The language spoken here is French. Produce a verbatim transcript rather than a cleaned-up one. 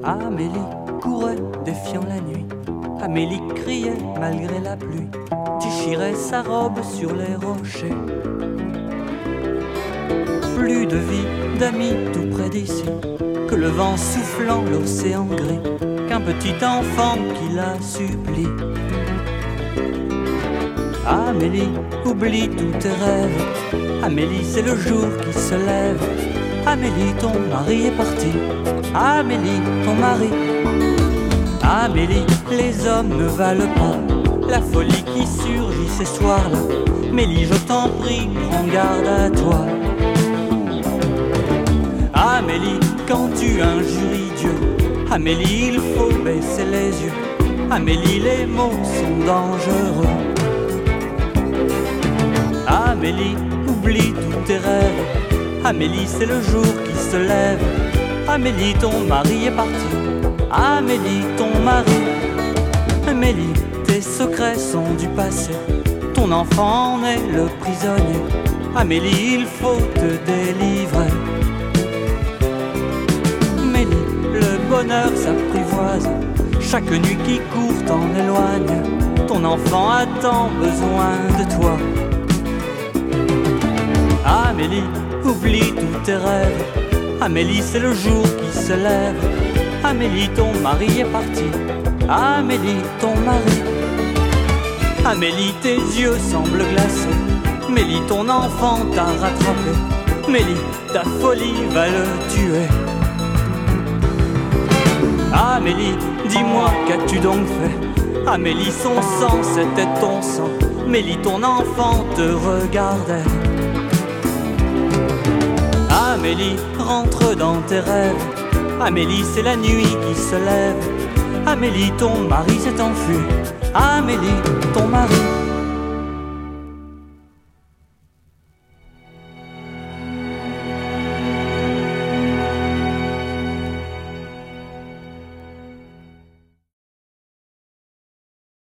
Amélie courait défiant la nuit. Amélie criait malgré la pluie, déchirait sa robe sur les rochers. Plus de vie, d'amis tout près d'ici, que le vent soufflant l'océan gris, qu'un petit enfant qui la supplie. Amélie, oublie tous tes rêves. Amélie, c'est le jour qui se lève. Amélie, ton mari est parti. Amélie, ton mari. Amélie, les hommes ne valent pas la folie qui surgit ces soirs-là. Mélie, je t'en prie, prends garde à toi. Amélie, quand tu injuries Dieu, Amélie, il faut baisser les yeux. Amélie, les mots sont dangereux. Amélie, oublie tous tes rêves. Amélie, c'est le jour qui se lève. Amélie, ton mari est parti. Amélie, ton mari. Amélie, tes secrets sont du passé. Ton enfant en est le prisonnier. Amélie, il faut te délivrer. Amélie, le bonheur s'apprivoise. Chaque nuit qui court t'en éloigne. Ton enfant a tant besoin de toi. Amélie, oublie tous tes rêves. Amélie, c'est le jour qui se lève. Amélie, ton mari est parti. Amélie, ton mari. Amélie, tes yeux semblent glacés. Mélie, ton enfant t'a rattrapé. Mélie, ta folie va le tuer. Amélie, dis-moi, qu'as-tu donc fait? Amélie, son sang, c'était ton sang. Mélie, ton enfant te regardait. Amélie, rentre dans tes rêves. Amélie, c'est la nuit qui se lève. Amélie, ton mari s'est enfui. Amélie, ton mari.